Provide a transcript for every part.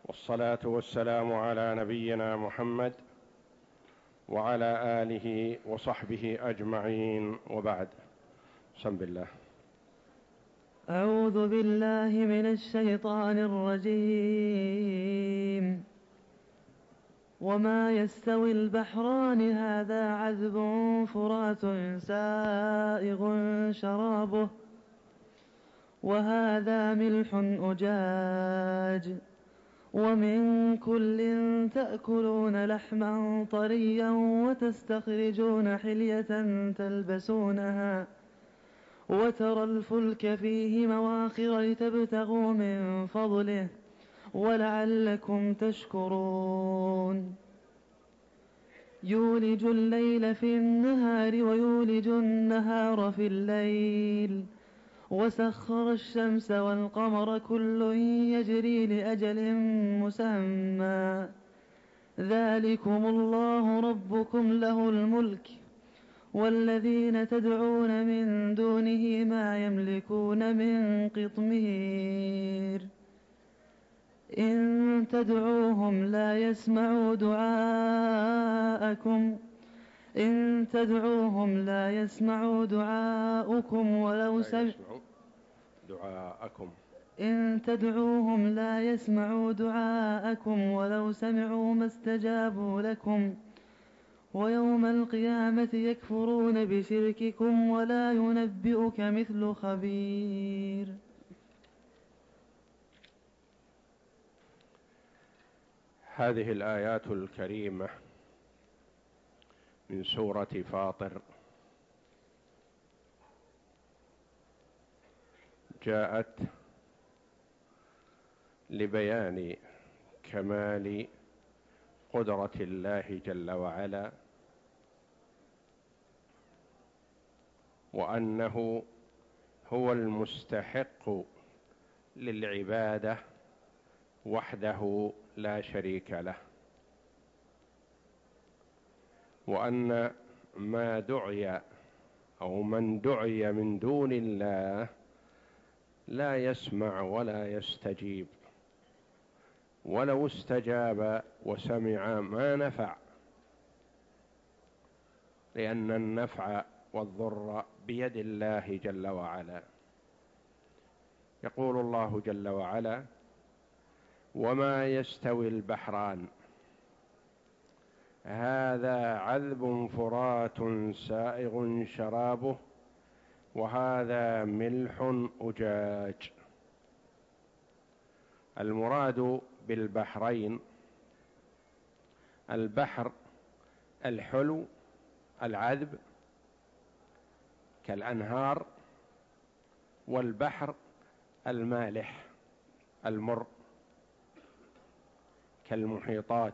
والصلاة والسلام على نبينا محمد وعلى آله وصحبه أجمعين، وبعد. بسم الله. أعوذ بالله من الشيطان الرجيم. وما يستوي البحران هذا عذب فرات سائغ شرابه وهذا ملح أجاج ومن كل تأكلون لحما طريا وتستخرجون حلية تلبسونها وترى الفلك فيه مواخر لتبتغوا من فضله ولعلكم تشكرون. يولج الليل في النهار ويولج النهار في الليل وسخر الشمس والقمر كل يجري لأجل مسمى ذلكم الله ربكم له الملك والذين تدعون من دونه ما يملكون من قطمير إن تدعوهم لا يسمعوا دعاءكم ولو سمعوا ما استجابوا لكم ويوم القيامة يكفرون بشرككم ولا ينبئك مثل خبير. هذه الآيات الكريمة من سورة فاطر جاءت لبيان كمال قدرة الله جل وعلا، وأنه هو المستحق للعبادة وحده لا شريك له، وأن ما دعي أو من دعي من دون الله لا يسمع ولا يستجيب، ولو استجاب وسمع ما نفع، لأن النفع والضر بيد الله جل وعلا. يقول الله جل وعلا: وما يستوي البحران هذا عذب فرات سائغ شرابه وهذا ملح أجاج. المراد بالبحرين البحر الحلو العذب كالأنهار، والبحر المالح المر كالمحيطات.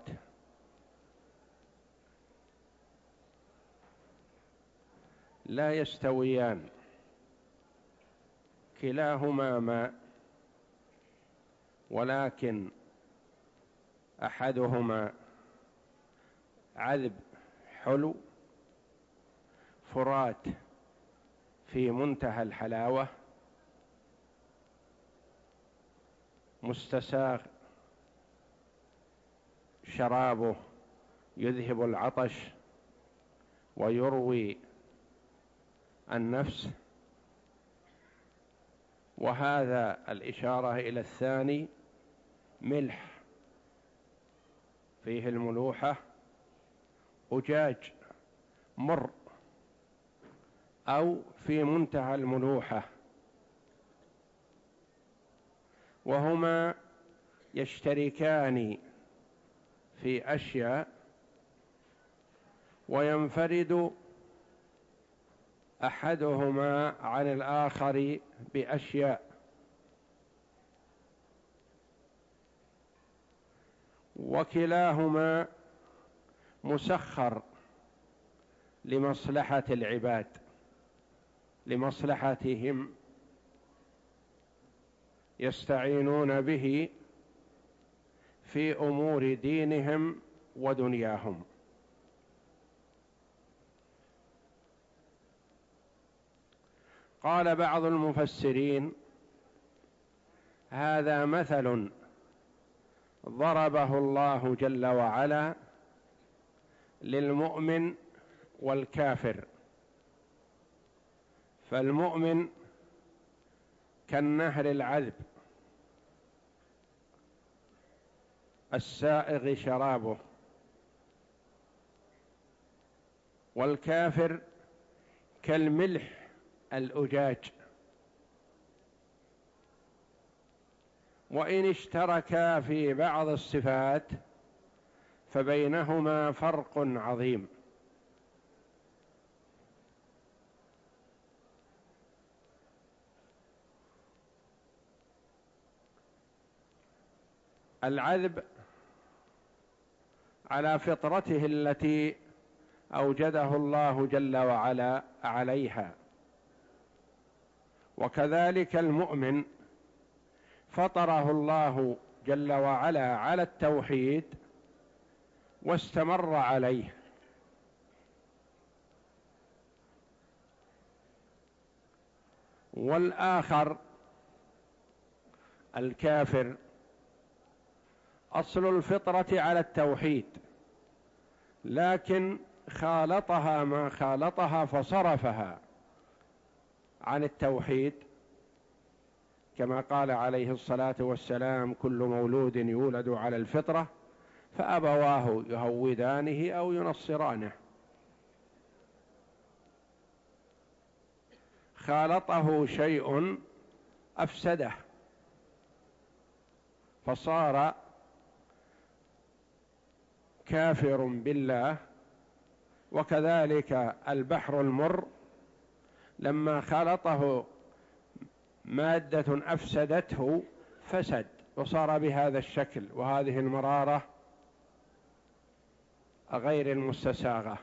لا يستويان، كلاهما ماء، ولكن أحدهما عذب حلو فرات في منتهى الحلاوة مستساغ شرابه يذهب العطش ويروي النفس، وهذا الإشارة إلى الثاني ملح فيه الملوحة أجاج مر أو في منتهى الملوحة، وهما يشتركان في أشياء وينفرد أحدهما عن الآخر بأشياء، وكلاهما مسخر لمصلحة العباد، لمصلحتهم، يستعينون به في أمور دينهم ودنياهم. قال بعض المفسرين: هذا مثل ضربه الله جل وعلا للمؤمن والكافر. فالمؤمن كالنهر العذب السائغ شرابه، والكافر كالملح الأجاج. وإن اشتركا في بعض الصفات فبينهما فرق عظيم. العذب على فطرته التي أوجده الله جل وعلا عليها، وكذلك المؤمن فطره الله جل وعلا على التوحيد واستمر عليه. والآخر الكافر أصل الفطرة على التوحيد، لكن خالطها ما خالطها فصرفها عن التوحيد، كما قال عليه الصلاة والسلام: كل مولود يولد على الفطرة فأبواه يهودانه أو ينصرانه. خالطه شيء أفسده فصار كافر بالله. وكذلك البحر المر لما خالطه مادة أفسدته فسد وصار بهذا الشكل وهذه المرارة غير المستساغة.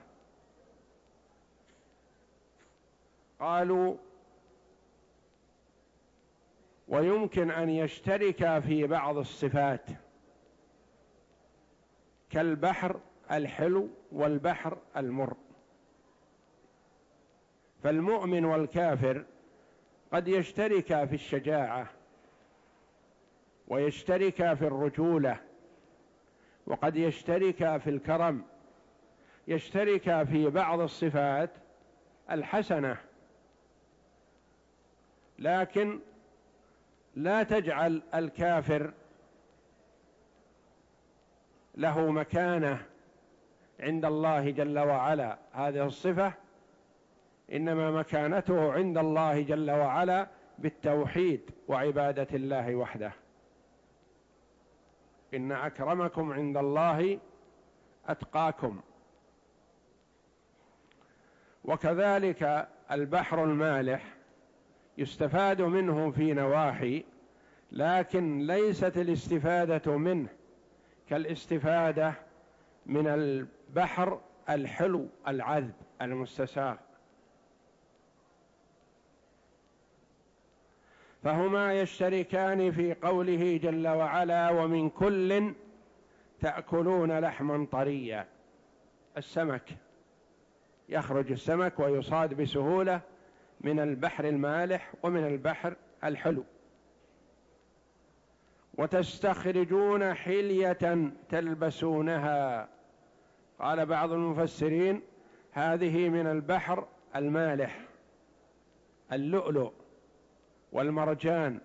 قالوا: ويمكن أن يشترك في بعض الصفات كالبحر الحلو والبحر المر. فالمؤمن والكافر قد يشتركا في الشجاعة، ويشتركا في الرجولة، وقد يشتركا في الكرم، يشتركا في بعض الصفات الحسنة، لكن لا تجعل الكافر له مكانة عند الله جل وعلا هذه الصفة، إنما مكانته عند الله جل وعلا بالتوحيد وعبادة الله وحده. إن أكرمكم عند الله أتقاكم. وكذلك البحر المالح يستفاد منه في نواحي، لكن ليست الاستفادة منه كالاستفادة من البحر الحلو العذب المستساغ. فهما يشتركان في قوله جل وعلا: ومن كل تأكلون لحما طريا. السمك يخرج السمك ويصاد بسهولة من البحر المالح ومن البحر الحلو. وتستخرجون حلية تلبسونها. قال بعض المفسرين: هذه من البحر المالح، اللؤلؤ والمرجان،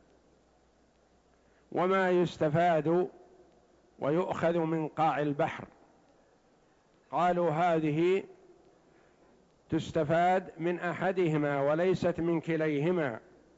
وما يستفاد ويؤخذ من قاع البحر. قالوا هذه تستفاد من أحدهما وليست من كليهما.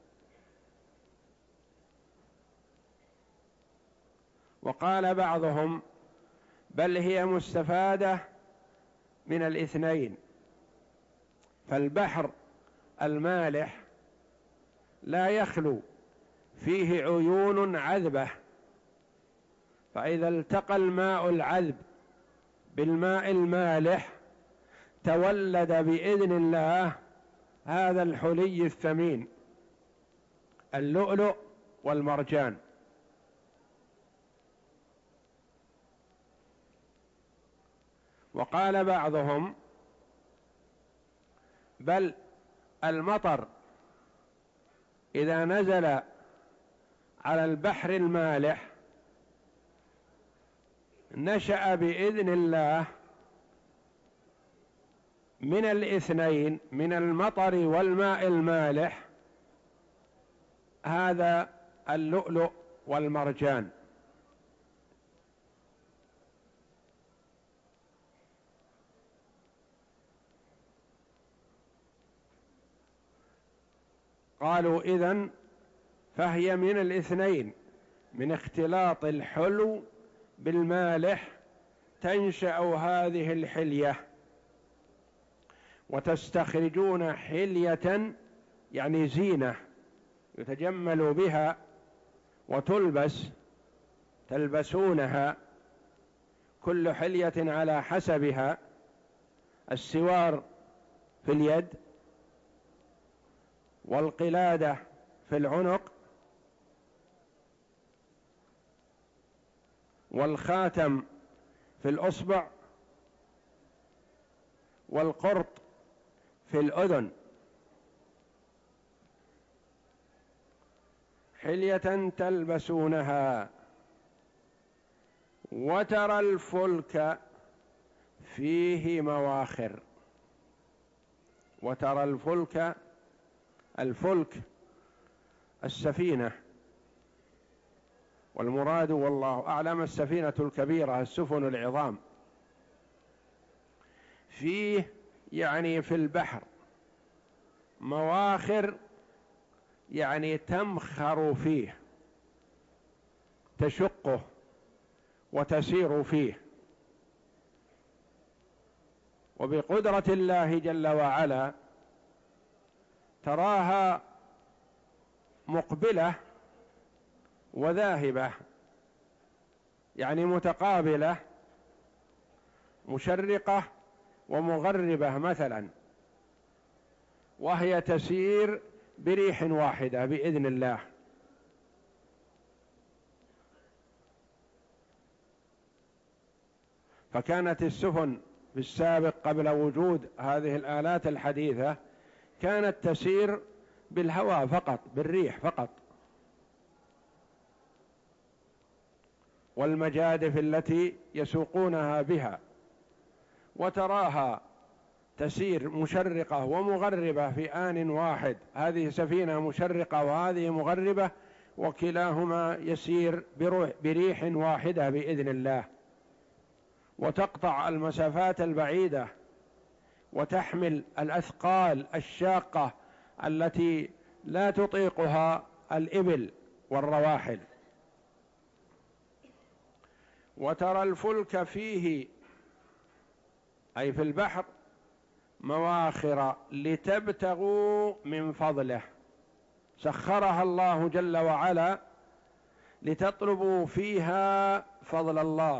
وقال بعضهم: بل هي مستفادة من الاثنين. فالبحر المالح لا يخلو فيه عيون عذبة، فإذا التقى الماء العذب بالماء المالح تولد بإذن الله هذا الحلي الثمين، اللؤلؤ والمرجان. وقال بعضهم: بل المطر إذا نزل على البحر المالح نشأ بإذن الله من الاثنين، من المطر والماء المالح، هذا اللؤلؤ والمرجان. قالوا إذن فهي من الاثنين، من اختلاط الحلو بالمالح تنشأ هذه الحلية، وتستخرجون حلية يعني زينة يتجمل بها تلبسونها، كل حلية على حسبها. السوار في اليد، والقلادة في العنق، والخاتم في الأصبع، والقرط في الأذن، حلية تلبسونها. وترى الفلك فيه مواخر. وترى الفلك السفينة، والمراد والله أعلم السفينة الكبيرة، السفن العظام. فيه يعني في البحر، مواخر يعني تمخر فيه، تشقه وتسير فيه. وبقدرة الله جل وعلا تراها مقبلة وذاهبة، يعني متقابلة، مشرقة ومغربة مثلا، وهي تسير بريح واحدة بإذن الله. فكانت السفن في السابق قبل وجود هذه الآلات الحديثة كانت تسير بالهواء فقط، بالريح فقط، والمجادف التي يسوقونها بها. وتراها تسير مشرقة ومغربة في آن واحد، هذه سفينة مشرقة وهذه مغربة، وكلاهما يسير بريح واحدة بإذن الله، وتقطع المسافات البعيدة، وتحمل الأثقال الشاقة التي لا تطيقها الإبل والرواحل. وترى الفلك فيه أي في البحر مواخر لتبتغوا من فضله، سخرها الله جل وعلا لتطلبوا فيها فضل الله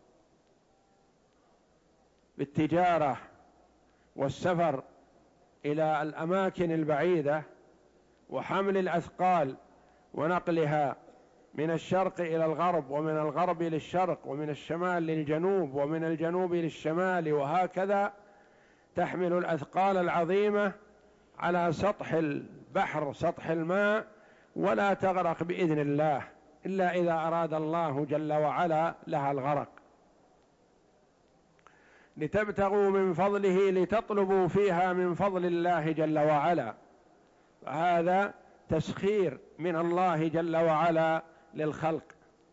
بالتجارة والسفر إلى الأماكن البعيدة، وحمل الأثقال ونقلها من الشرق إلى الغرب، ومن الغرب للشرق، ومن الشمال للجنوب، ومن الجنوب للشمال، وهكذا تحمل الأثقال العظيمة على سطح البحر، سطح الماء، ولا تغرق بإذن الله إلا إذا أراد الله جل وعلا لها الغرق. لتبتغوا من فضله، لتطلبوا فيها من فضل الله جل وعلا. هذا تسخير من الله جل وعلا للخلق.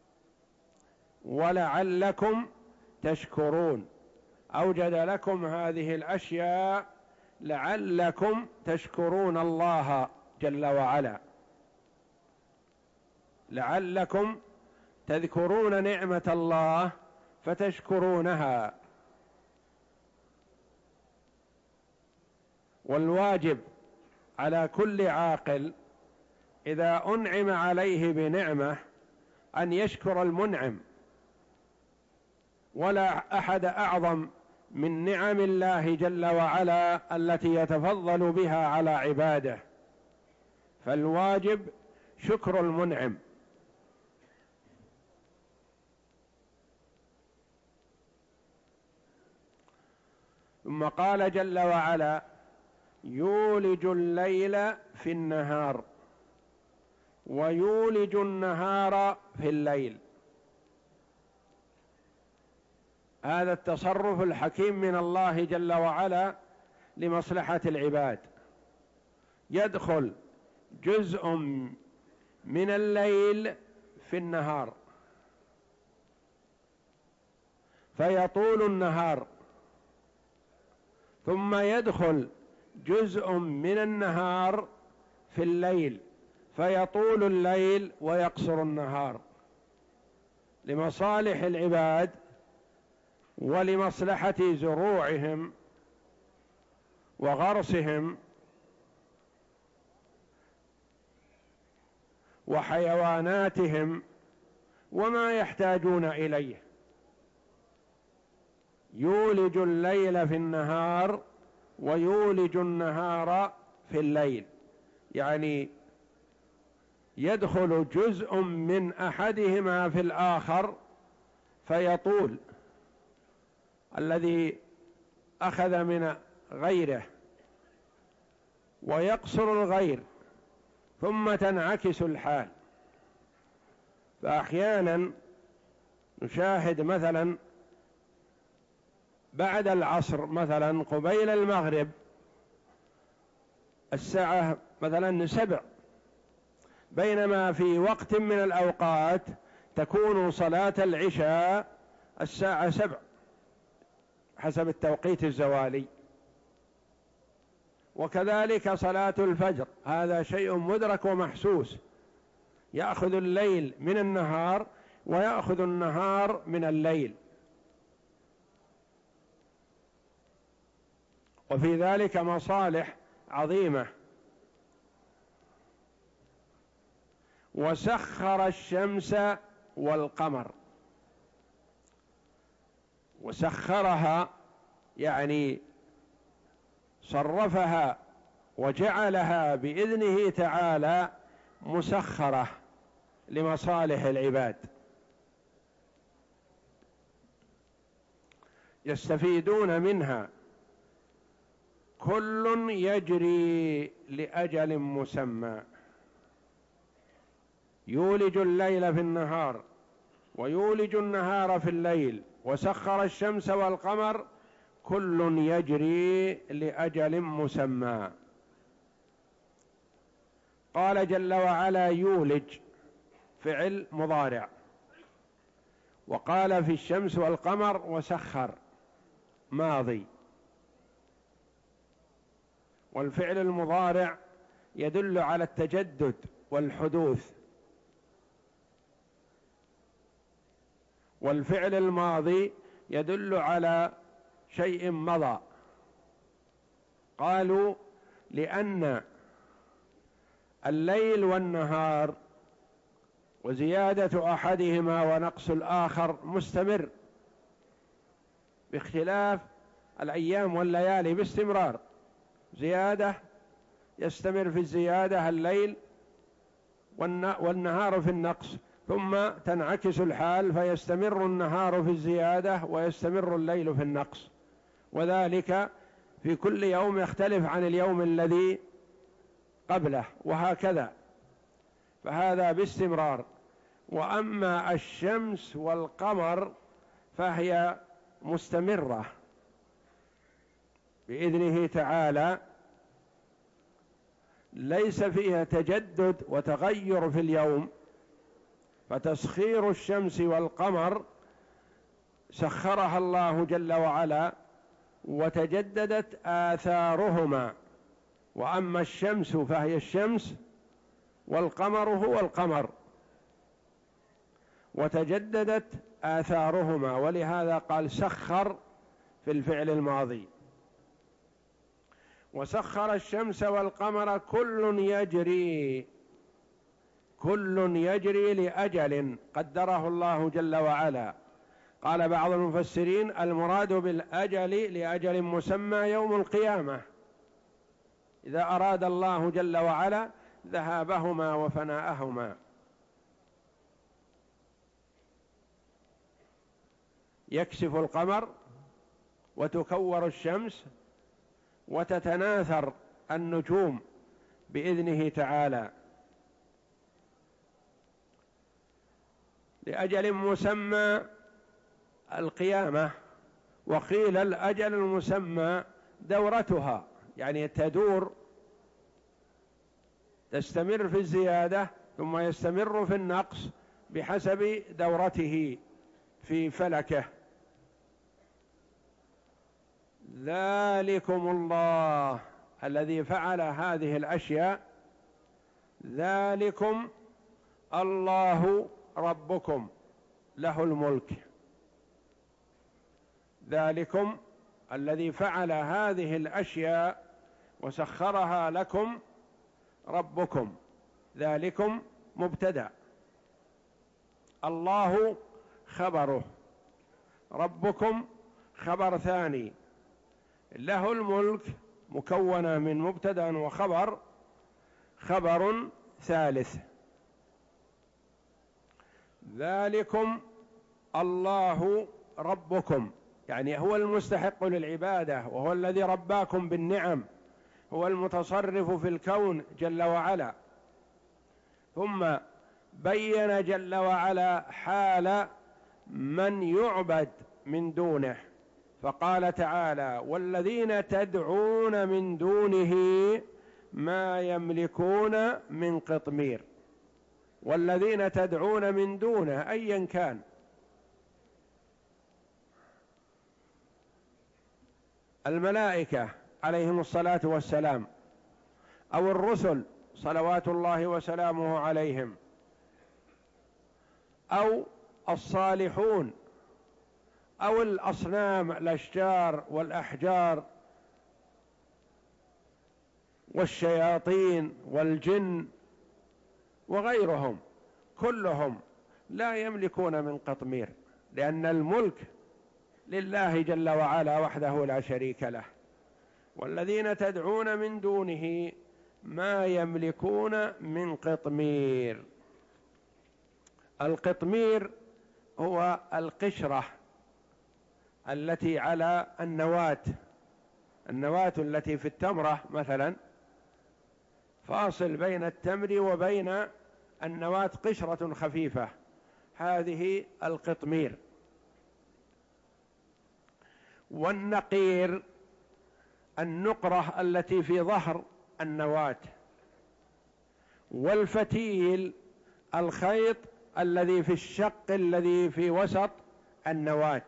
ولعلكم تشكرون، أوجد لكم هذه الأشياء لعلكم تشكرون الله جل وعلا، لعلكم تذكرون نعمة الله فتشكرونها. والواجب على كل عاقل إذا أنعم عليه بنعمة أن يشكر المنعم، ولا أحد أعظم من نعم الله جل وعلا التي يتفضل بها على عباده، فالواجب شكر المنعم. ثم قال جل وعلا: يولج الليل في النهار ويولج النهار في الليل. هذا التصرف الحكيم من الله جل وعلا لمصلحة العباد. يدخل جزء من الليل في النهار فيطول النهار، ثم يدخل جزء من النهار في الليل فيطول الليل ويقصر النهار، لمصالح العباد ولمصلحة زروعهم وغرسهم وحيواناتهم وما يحتاجون إليه. يولج الليل في النهار ويولج النهار في الليل، يعني يدخل جزء من أحدهما في الآخر فيطول الذي أخذ من غيره ويقصر الغير، ثم تنعكس الحال. فأحيانا نشاهد مثلا بعد العصر مثلا قبيل المغرب الساعة مثلا 7، بينما في وقت من الأوقات تكون صلاة العشاء الساعة 7 حسب التوقيت الزوالي، وكذلك صلاة الفجر، هذا شيء مدرك ومحسوس، يأخذ الليل من النهار ويأخذ النهار من الليل، وفي ذلك مصالح عظيمة. وسخر الشمس والقمر، وسخرها يعني صرفها وجعلها بإذنه تعالى مسخرة لمصالح العباد، يستفيدون منها، كل يجري لأجل مسمى. يولج الليل في النهار ويولج النهار في الليل، وسخر الشمس والقمر كل يجري لأجل مسمى. قال جل وعلا يولج فعل مضارع، وقال في الشمس والقمر وسخر ماضي، والفعل المضارع يدل على التجدد والحدوث، والفعل الماضي يدل على شيء مضى. قالوا لأن الليل والنهار وزيادة أحدهما ونقص الآخر مستمر، باختلاف الأيام والليالي باستمرار، زيادة يستمر في الزيادة الليل والنهار في النقص، ثم تنعكس الحال فيستمر النهار في الزيادة ويستمر الليل في النقص، وذلك في كل يوم يختلف عن اليوم الذي قبله، وهكذا، فهذا باستمرار. وأما الشمس والقمر فهي مستمرة بإذنه تعالى، ليس فيها تجدد وتغير في اليوم. فتسخير الشمس والقمر سخرها الله جل وعلا وتجددت آثارهما، وأما الشمس فهي الشمس والقمر هو القمر، وتجددت آثارهما، ولهذا قال سخر في الفعل الماضي. وسخر الشمس والقمر كل يجري لأجل قدره الله جل وعلا. قال بعض المفسرين المراد بالأجل لأجل مسمى يوم القيامة، إذا أراد الله جل وعلا ذهابهما وفناءهما. يكسف القمر وتكور الشمس وتتناثر النجوم بإذنه تعالى لأجل مسمى القيامة وقيل الأجل المسمى دورتها، يعني تدور، تستمر في الزيادة ثم يستمر في النقص بحسب دورته في فلكه. ذلكم الله الذي فعل هذه الأشياء، ذلكم الله ربكم له الملك. ذلكم الذي فعل هذه الأشياء وسخرها لكم ربكم. ذلكم مبتدأ، الله خبره، ربكم خبر ثاني، له الملك مكونة من مبتدأ وخبر، خبر ثالث. ذلكم الله ربكم، يعني هو المستحق للعبادة، وهو الذي رباكم بالنعم، هو المتصرف في الكون جل وعلا. ثم بين جل وعلا حال من يعبد من دونه، فقال تعالى: والذين تدعون من دونه ما يملكون من قطمير. والذين تدعون من دونه أيا كان، الملائكة عليهم الصلاة والسلام، أو الرسل صلوات الله وسلامه عليهم، أو الصالحون، أو الأصنام الأشجار والأحجار والشياطين والجن وغيرهم، كلهم لا يملكون من قطمير، لأن الملك لله جل وعلا وحده لا شريك له. والذين تدعون من دونه ما يملكون من قطمير. القطمير هو القشرة التي على النواة التي في التمرة مثلا، فاصل بين التمر وبين النواة قشرة خفيفة، هذه القطمير. والنقير النقرة التي في ظهر النواة. والفتيل الخيط الذي في الشق الذي في وسط النواة.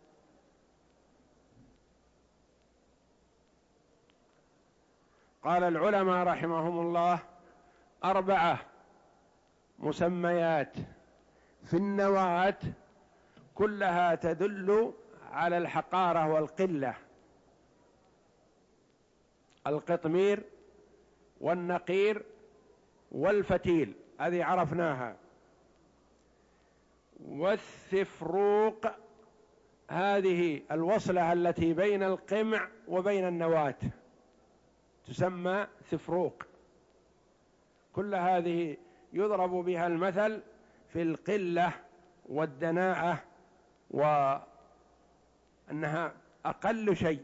قال العلماء رحمهم الله: 4 مسميات في النواة كلها تدل على الحقارة والقلة: القطمير والنقير والفتيل، هذه عرفناها. والثفروق، هذه الوصلة التي بين القمع وبين النواة تسمى ثفروق. كل هذه يضرب بها المثل في القلة والدناءة، وأنها أقل شيء.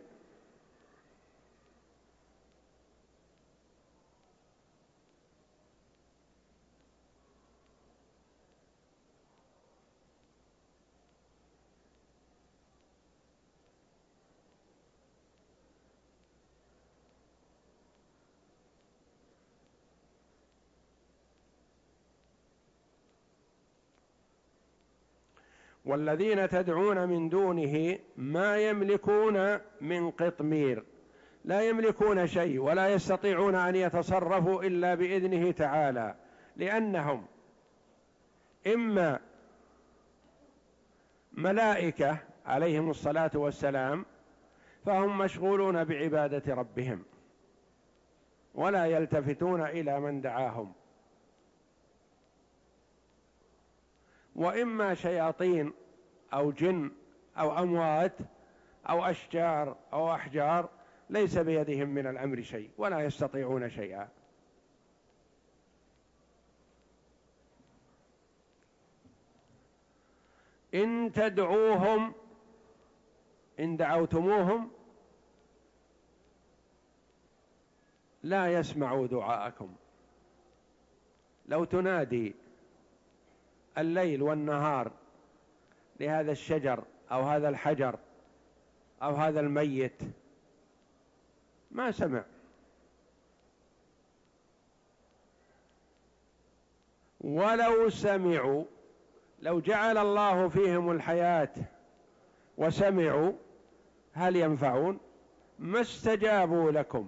والذين تدعون من دونه ما يملكون من قطمير، لا يملكون شيء ولا يستطيعون أن يتصرفوا إلا بإذنه تعالى، لأنهم إما ملائكة عليهم الصلاة والسلام فهم مشغولون بعبادة ربهم ولا يلتفتون إلى من دعاهم، وإما شياطين أو جن أو أموات أو أشجار أو أحجار ليس بيدهم من الأمر شيء ولا يستطيعون شيئا. إن تدعوهم، إن دعوتموهم لا يسمعوا دعاءكم. لو تنادي الليل والنهار لهذا الشجر أو هذا الحجر أو هذا الميت، ما سمع. ولو سمعوا، لو جعل الله فيهم الحياة وسمعوا هل ينفعون؟ ما استجابوا لكم،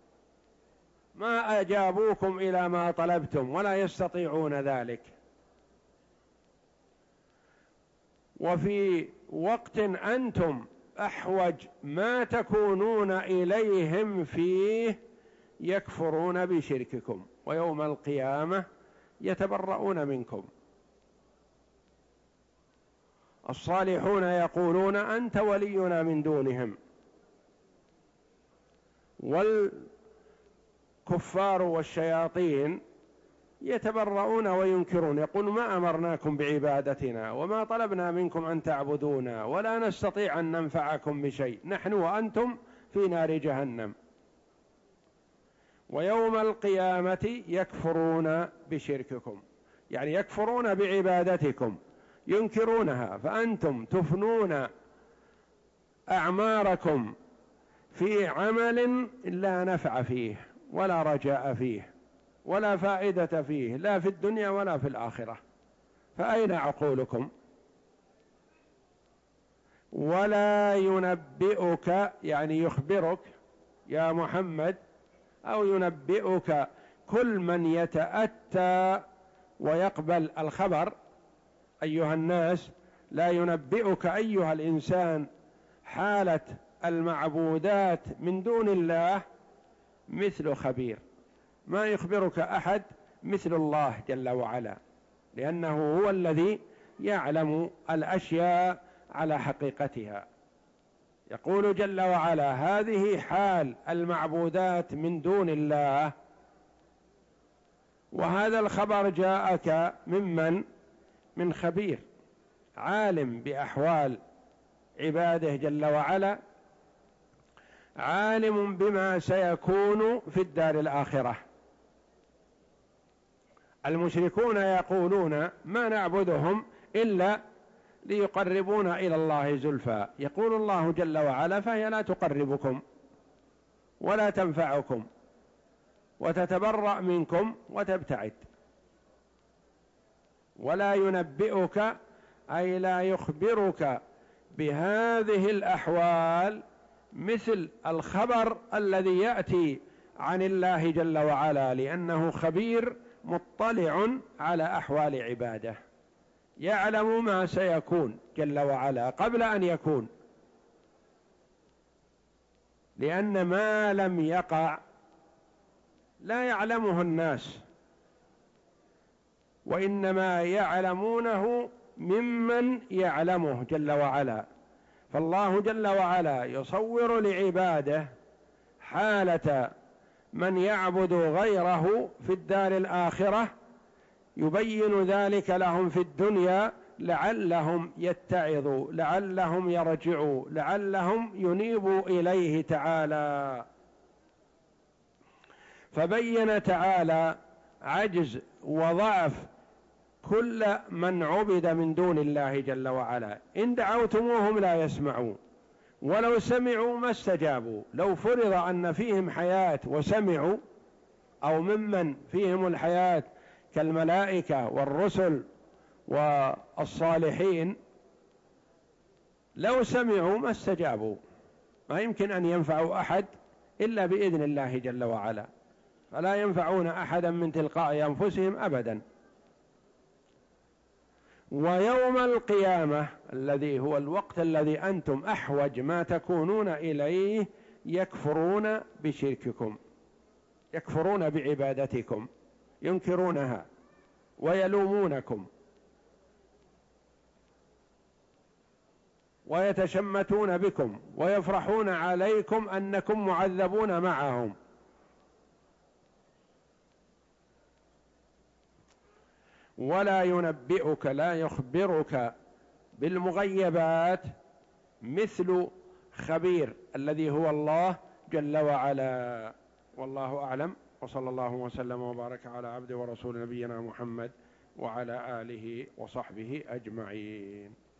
ما أجابوكم إلى ما طلبتم، ولا يستطيعون ذلك. وفي وقت أنتم أحوج ما تكونون إليهم فيه يكفرون بشرككم، ويوم القيامة يتبرؤون منكم. الصالحون يقولون أنت ولينا من دونهم، والكفار والشياطين يتبرؤون وينكرون، يقول ما أمرناكم بعبادتنا وما طلبنا منكم أن تعبدونا ولا نستطيع أن ننفعكم بشيء، نحن وأنتم في نار جهنم. ويوم القيامة يكفرون بشرككم، يعني يكفرون بعبادتكم، ينكرونها، فأنتم تفنون أعماركم في عمل لا نفع فيه ولا رجاء فيه ولا فائدة فيه، لا في الدنيا ولا في الآخرة، فأين عقولكم؟ ولا ينبئك، يعني يخبرك يا محمد، أو ينبئك كل من يتأتى ويقبل الخبر أيها الناس، لا ينبئك أيها الإنسان حالة المعبودات من دون الله مثل خبير، ما يخبرك أحد مثل الله جل وعلا، لأنه هو الذي يعلم الأشياء على حقيقتها. يقول جل وعلا هذه حال المعبودات من دون الله، وهذا الخبر جاءك ممن؟ من خبير عالم بأحوال عباده جل وعلا، عالم بما سيكون في الدار الآخرة. المشركون يقولون ما نعبدهم إلا ليقربونا إلى الله زلفى، يقول الله جل وعلا فهي لا تقربكم ولا تنفعكم وتتبرأ منكم وتبتعد. ولا ينبئك أي لا يخبرك بهذه الأحوال مثل الخبر الذي يأتي عن الله جل وعلا، لأنه خبير مطلع على أحوال عباده، يعلم ما سيكون جل وعلا قبل أن يكون، لأن ما لم يقع لا يعلمه الناس، وإنما يعلمونه ممن يعلمه جل وعلا. فالله جل وعلا يصور لعباده حالة من يعبد غيره في الدار الآخرة، يبين ذلك لهم في الدنيا لعلهم يتعظوا، لعلهم يرجعوا، لعلهم ينيبوا إليه تعالى. فبين تعالى عجز وضعف كل من عبد من دون الله جل وعلا. إن دعوتموهم لا يسمعون، ولو سمعوا ما استجابوا. لو فرض أن فيهم حياة وسمعوا، أو ممن فيهم الحياة كالملائكة والرسل والصالحين، لو سمعوا ما استجابوا، ما يمكن أن ينفعوا أحد إلا بإذن الله جل وعلا، فلا ينفعون أحدا من تلقاء أنفسهم أبدا. ويوم القيامة الذي هو الوقت الذي أنتم أحوج ما تكونون إليه يكفرون بشرككم، يكفرون بعبادتكم، ينكرونها ويلومونكم ويتشمتون بكم ويفرحون عليكم أنكم معذبون معهم. ولا ينبئك، لا يخبرك بالمغيبات مثل خبير الذي هو الله جل وعلا. والله أعلم، وصلى الله وسلم وبارك على عبد ورسول نبينا محمد وعلى آله وصحبه أجمعين.